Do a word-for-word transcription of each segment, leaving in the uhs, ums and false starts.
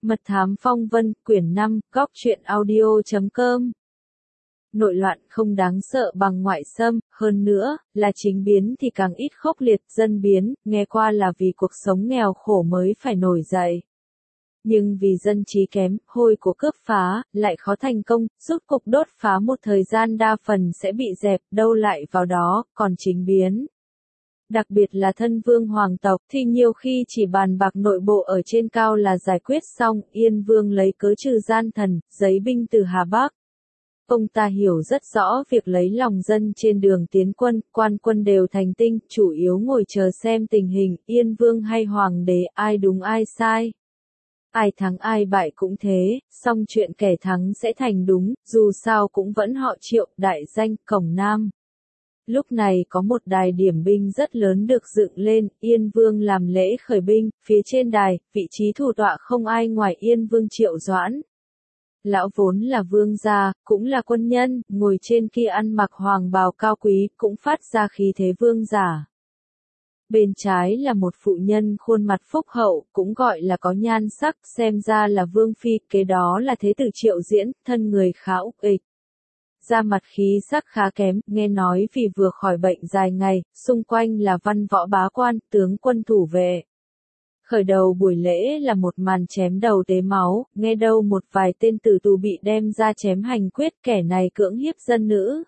Mật thám phong vân, quyển năm, góc truyện audio chấm com. Nội loạn không đáng sợ bằng ngoại xâm, hơn nữa, là chính biến thì càng ít khốc liệt, dân biến, nghe qua là vì cuộc sống nghèo khổ mới phải nổi dậy. Nhưng vì dân trí kém, hôi của cướp phá, lại khó thành công, rút cục đốt phá một thời gian đa phần sẽ bị dẹp, đâu lại vào đó, còn chính biến. Đặc biệt là thân vương hoàng tộc thì nhiều khi chỉ bàn bạc nội bộ ở trên cao là giải quyết xong, Yên Vương lấy cớ trừ gian thần, giấy binh từ Hà Bắc. Ông ta hiểu rất rõ việc lấy lòng dân trên đường tiến quân, quan quân đều thành tinh, chủ yếu ngồi chờ xem tình hình, Yên Vương hay Hoàng đế, ai đúng ai sai. Ai thắng ai bại cũng thế, song chuyện kẻ thắng sẽ thành đúng, dù sao cũng vẫn họ Triệu, đại danh, Cổng Nam. Lúc này có một đài điểm binh rất lớn được dựng lên, Yên Vương làm lễ khởi binh, phía trên đài, vị trí thủ tọa không ai ngoài Yên Vương Triệu Doãn. Lão vốn là vương gia, cũng là quân nhân, ngồi trên kia ăn mặc hoàng bào cao quý, cũng phát ra khí thế vương giả. Bên trái là một phụ nhân khuôn mặt phúc hậu, cũng gọi là có nhan sắc, xem ra là vương phi, kế đó là thế tử Triệu Diễn, thân người khá ục ịch. Da mặt khí sắc khá kém, nghe nói vì vừa khỏi bệnh dài ngày, xung quanh là văn võ bá quan, tướng quân thủ vệ. Khởi đầu buổi lễ là một màn chém đầu tế máu, nghe đâu một vài tên tử tù bị đem ra chém hành quyết, kẻ này cưỡng hiếp dân nữ.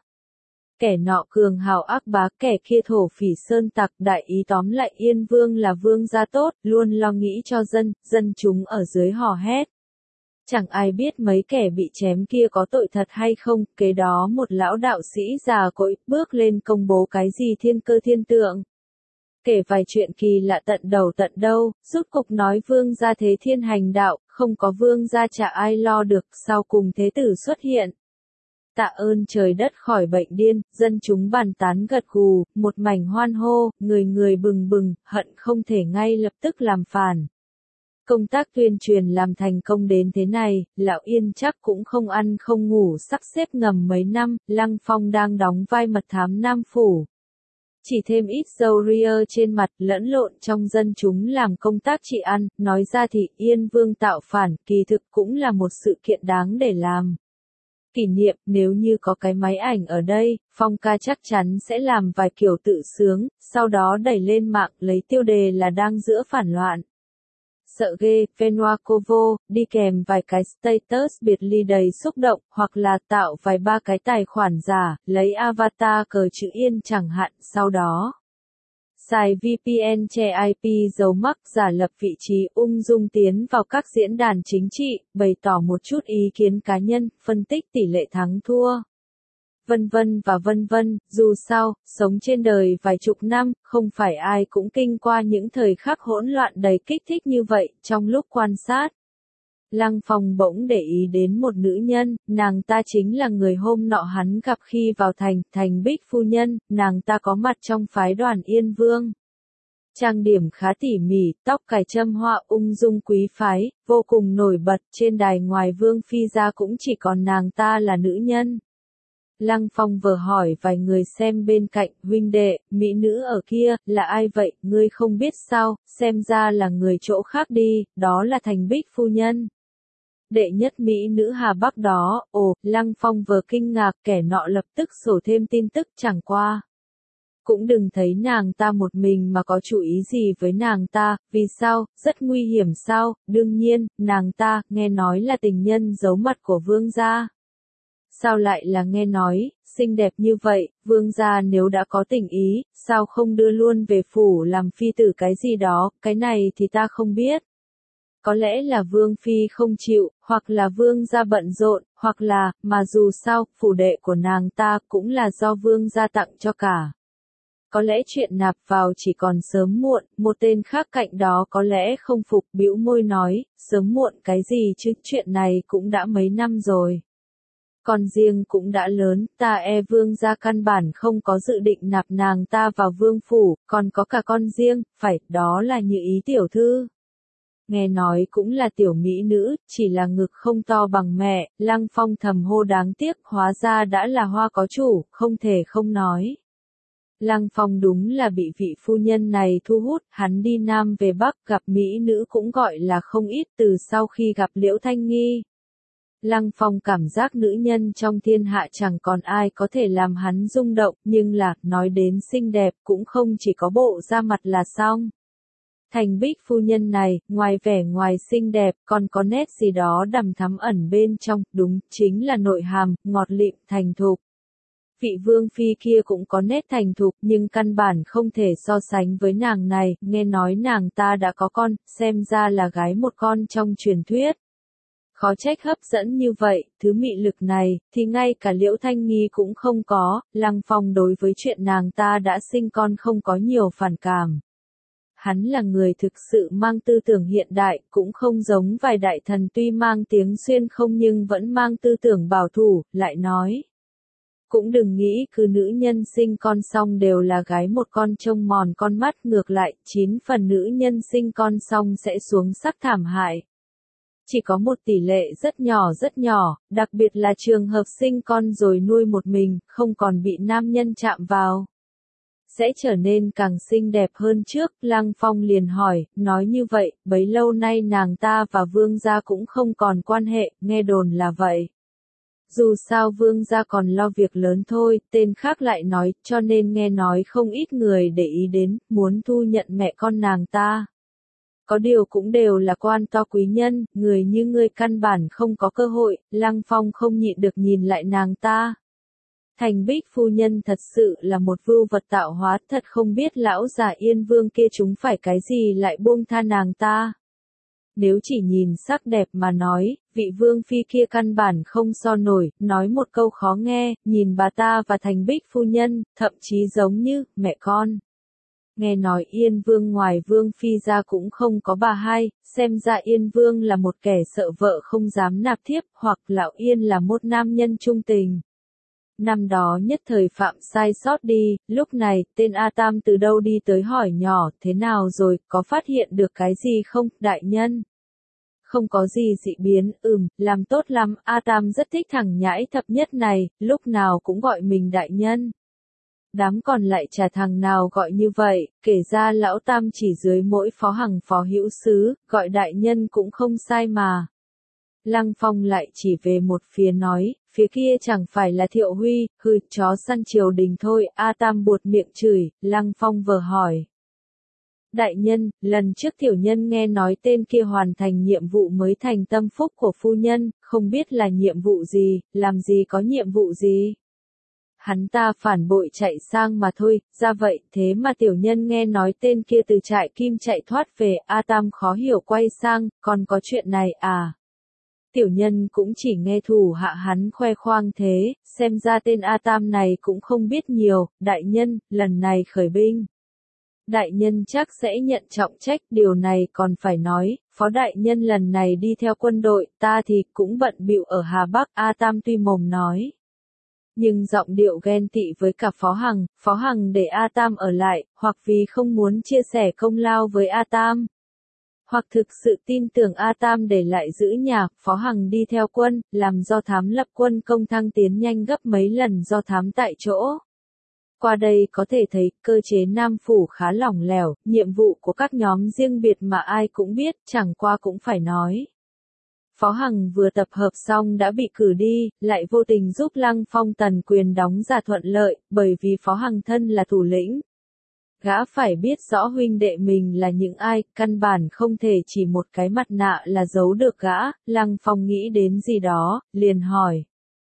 Kẻ nọ cường hào ác bá, kẻ kia thổ phỉ sơn tặc, đại ý tóm lại Yên Vương là vương gia tốt, luôn lo nghĩ cho dân, dân chúng ở dưới hò hét. Chẳng ai biết mấy kẻ bị chém kia có tội thật hay không, kế đó một lão đạo sĩ già cỗi bước lên công bố cái gì thiên cơ thiên tượng. Kể vài chuyện kỳ lạ tận đầu tận đâu, rút cục nói vương gia thế thiên hành đạo, không có vương gia chả ai lo được, sau cùng thế tử xuất hiện. Tạ ơn trời đất khỏi bệnh điên, dân chúng bàn tán gật gù, một mảnh hoan hô, người người bừng bừng, hận không thể ngay lập tức làm phản. Công tác tuyên truyền làm thành công đến thế này, lão Yên chắc cũng không ăn không ngủ sắp xếp ngầm mấy năm, Lăng Phong đang đóng vai mật thám Nam Phủ. Chỉ thêm ít râu ria trên mặt, lẫn lộn trong dân chúng làm công tác trị ăn, nói ra thì Yên Vương tạo phản, kỳ thực cũng là một sự kiện đáng để làm. Kỷ niệm, nếu như có cái máy ảnh ở đây, Phong ca chắc chắn sẽ làm vài kiểu tự sướng, sau đó đẩy lên mạng lấy tiêu đề là đang giữa phản loạn. Sợ ghê, Venoacovo, đi kèm vài cái status biệt ly đầy xúc động, hoặc là tạo vài ba cái tài khoản giả, lấy avatar cờ chữ Yên chẳng hạn, sau đó xài vê pê en che i pê giấu mắc giả lập vị trí ung dung tiến vào các diễn đàn chính trị, bày tỏ một chút ý kiến cá nhân, phân tích tỷ lệ thắng thua. Vân vân và vân vân, dù sao, sống trên đời vài chục năm, không phải ai cũng kinh qua những thời khắc hỗn loạn đầy kích thích như vậy, trong lúc quan sát. Lăng Phong bỗng để ý đến một nữ nhân, nàng ta chính là người hôm nọ hắn gặp khi vào thành, thành Bích phu nhân, nàng ta có mặt trong phái đoàn Yên Vương. Trang điểm khá tỉ mỉ, tóc cài châm hoa ung dung quý phái, vô cùng nổi bật, trên đài ngoài Vương phi ra cũng chỉ còn nàng ta là nữ nhân. Lăng Phong vừa hỏi vài người xem bên cạnh, huynh đệ, mỹ nữ ở kia, là ai vậy, ngươi không biết sao, xem ra là người chỗ khác đi, đó là Thành Bích phu nhân. Đệ nhất mỹ nữ Hà Bắc đó, ồ, Lăng Phong vừa kinh ngạc, kẻ nọ lập tức sổ thêm tin tức chẳng qua. Cũng đừng thấy nàng ta một mình mà có chủ ý gì với nàng ta, vì sao, rất nguy hiểm sao, đương nhiên, nàng ta, nghe nói là tình nhân giấu mặt của vương gia. Sao lại là nghe nói, xinh đẹp như vậy, vương gia nếu đã có tình ý, sao không đưa luôn về phủ làm phi tử cái gì đó, cái này thì ta không biết. Có lẽ là vương phi không chịu, hoặc là vương gia bận rộn, hoặc là, mà dù sao, phủ đệ của nàng ta cũng là do vương gia tặng cho cả. Có lẽ chuyện nạp vào chỉ còn sớm muộn, một tên khác cạnh đó có lẽ không phục, bĩu môi nói, sớm muộn cái gì chứ, chuyện này cũng đã mấy năm rồi. Còn riêng cũng đã lớn, ta e vương gia căn bản không có dự định nạp nàng ta vào vương phủ, còn có cả con riêng, phải, đó là Như Ý tiểu thư. Nghe nói cũng là tiểu mỹ nữ, chỉ là ngực không to bằng mẹ, Lăng Phong thầm hô đáng tiếc, hóa ra đã là hoa có chủ, không thể không nói. Lăng Phong đúng là bị vị phu nhân này thu hút, hắn đi Nam về Bắc gặp mỹ nữ cũng gọi là không ít từ sau khi gặp Liễu Thanh Nghi. Lăng Phong cảm giác nữ nhân trong thiên hạ chẳng còn ai có thể làm hắn rung động, nhưng là, nói đến xinh đẹp cũng không chỉ có bộ da mặt là xong. Thành Bích phu nhân này, ngoài vẻ ngoài xinh đẹp, còn có nét gì đó đằm thắm ẩn bên trong, đúng, chính là nội hàm, ngọt lịm, thành thục. Vị vương phi kia cũng có nét thành thục, nhưng căn bản không thể so sánh với nàng này, nghe nói nàng ta đã có con, xem ra là gái một con trong truyền thuyết. Khó trách hấp dẫn như vậy, thứ mị lực này, thì ngay cả Liễu Thanh Nghi cũng không có, Lăng Phong đối với chuyện nàng ta đã sinh con không có nhiều phản cảm. Hắn là người thực sự mang tư tưởng hiện đại, cũng không giống vài đại thần tuy mang tiếng xuyên không nhưng vẫn mang tư tưởng bảo thủ, lại nói. Cũng đừng nghĩ cứ nữ nhân sinh con xong đều là gái một con trông mòn con mắt, ngược lại, chín phần nữ nhân sinh con xong sẽ xuống sắc thảm hại. Chỉ có một tỷ lệ rất nhỏ rất nhỏ, đặc biệt là trường hợp sinh con rồi nuôi một mình, không còn bị nam nhân chạm vào. Sẽ trở nên càng xinh đẹp hơn trước, Lăng Phong liền hỏi, nói như vậy, bấy lâu nay nàng ta và vương gia cũng không còn quan hệ, nghe đồn là vậy. Dù sao vương gia còn lo việc lớn thôi, tên khác lại nói, cho nên nghe nói không ít người để ý đến, muốn thu nhận mẹ con nàng ta. Có điều cũng đều là quan to quý nhân, người như ngươi căn bản không có cơ hội, Lăng Phong không nhịn được nhìn lại nàng ta. Thành Bích phu nhân thật sự là một vưu vật tạo hóa, thật không biết lão già Yên Vương kia chúng phải cái gì lại buông tha nàng ta. Nếu chỉ nhìn sắc đẹp mà nói, vị vương phi kia căn bản không so nổi, nói một câu khó nghe, nhìn bà ta và Thành Bích phu nhân, thậm chí giống như mẹ con. Nghe nói Yên Vương ngoài Vương phi ra cũng không có bà hai, xem ra Yên Vương là một kẻ sợ vợ không dám nạp thiếp, hoặc lão Yên là một nam nhân trung tình. Năm đó nhất thời phạm sai sót đi, lúc này, tên A Tam từ đâu đi tới hỏi nhỏ, thế nào rồi, có phát hiện được cái gì không, đại nhân? Không có gì dị biến, ừm, làm tốt lắm, A Tam rất thích thằng nhãi thập nhất này, lúc nào cũng gọi mình đại nhân. Đám còn lại chả thằng nào gọi như vậy, kể ra lão Tam chỉ dưới mỗi phó hằng phó hữu sứ, gọi đại nhân cũng không sai mà. Lăng Phong lại chỉ về một phía nói, phía kia chẳng phải là Thiệu Huy, hừ, chó săn triều đình thôi, A Tam buột miệng chửi, Lăng Phong vờ hỏi. Đại nhân, lần trước tiểu nhân nghe nói tên kia hoàn thành nhiệm vụ mới thành tâm phúc của phu nhân, không biết là nhiệm vụ gì, làm gì có nhiệm vụ gì. Hắn ta phản bội chạy sang mà thôi, ra vậy, thế mà tiểu nhân nghe nói tên kia từ trại kim chạy thoát về, A Tam khó hiểu quay sang, còn có chuyện này à? Tiểu nhân cũng chỉ nghe thủ hạ hắn khoe khoang thế, xem ra tên A Tam này cũng không biết nhiều, đại nhân, lần này khởi binh. Đại nhân chắc sẽ nhận trọng trách, điều này còn phải nói, phó đại nhân lần này đi theo quân đội, ta thì cũng bận bịu ở Hà Bắc, A Tam tuy mồm nói. Nhưng giọng điệu ghen tị với cả Phó Hằng, Phó Hằng để A Tam ở lại, hoặc vì không muốn chia sẻ công lao với A Tam. Hoặc thực sự tin tưởng A Tam để lại giữ nhà, Phó Hằng đi theo quân, làm do thám lập quân công thăng tiến nhanh gấp mấy lần do thám tại chỗ. Qua đây có thể thấy, cơ chế Nam Phủ khá lỏng lẻo, nhiệm vụ của các nhóm riêng biệt mà ai cũng biết, chẳng qua cũng phải nói. Phó Hằng vừa tập hợp xong đã bị cử đi, lại vô tình giúp Lăng Phong tần quyền đóng giả thuận lợi, bởi vì Phó Hằng thân là thủ lĩnh. Gã phải biết rõ huynh đệ mình là những ai, căn bản không thể chỉ một cái mặt nạ là giấu được gã, Lăng Phong nghĩ đến gì đó, liền hỏi.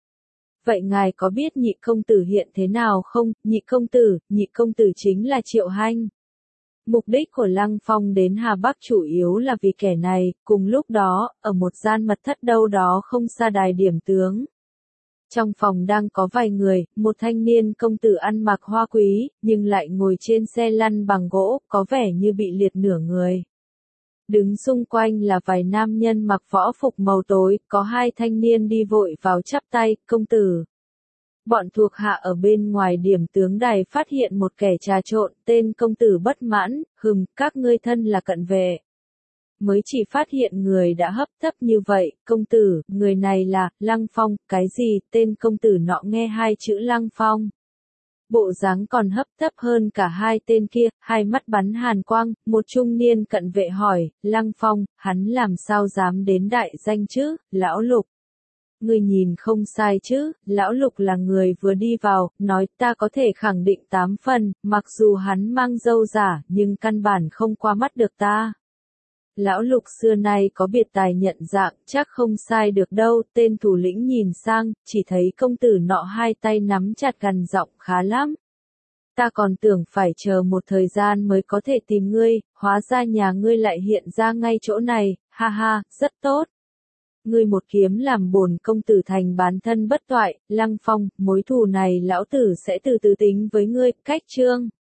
Vậy ngài có biết nhị công tử hiện thế nào không? Nhị công tử, nhị công tử chính là Triệu Hanh. Mục đích của Lăng Phong đến Hà Bắc chủ yếu là vì kẻ này, cùng lúc đó, ở một gian mật thất đâu đó không xa đài điểm tướng. Trong phòng đang có vài người, một thanh niên công tử ăn mặc hoa quý, nhưng lại ngồi trên xe lăn bằng gỗ, có vẻ như bị liệt nửa người. Đứng xung quanh là vài nam nhân mặc võ phục màu tối, có hai thanh niên đi vội vào chắp tay, công tử. Bọn thuộc hạ ở bên ngoài điểm tướng đài phát hiện một kẻ trà trộn, tên công tử bất mãn, hừm, các ngươi thân là cận vệ. Mới chỉ phát hiện người đã hấp tấp như vậy, công tử, người này là, Lăng Phong, cái gì, tên công tử nọ nghe hai chữ Lăng Phong. bộ dáng còn hấp tấp hơn cả hai tên kia, hai mắt bắn hàn quang, một trung niên cận vệ hỏi, Lăng Phong, hắn làm sao dám đến đại danh chứ, lão Lục. Ngươi nhìn không sai chứ, lão Lục là người vừa đi vào, nói ta có thể khẳng định tám phần, mặc dù hắn mang râu giả, nhưng căn bản không qua mắt được ta. Lão Lục xưa nay có biệt tài nhận dạng, chắc không sai được đâu, tên thủ lĩnh nhìn sang, chỉ thấy công tử nọ hai tay nắm chặt gần giọng khá lắm. Ta còn tưởng phải chờ một thời gian mới có thể tìm ngươi, hóa ra nhà ngươi lại hiện ra ngay chỗ này, ha ha, rất tốt. Ngươi một kiếm làm bổn công tử thành bán thân bất toại, Lăng Phong, mối thù này lão tử sẽ từ từ tính với ngươi, cách chương.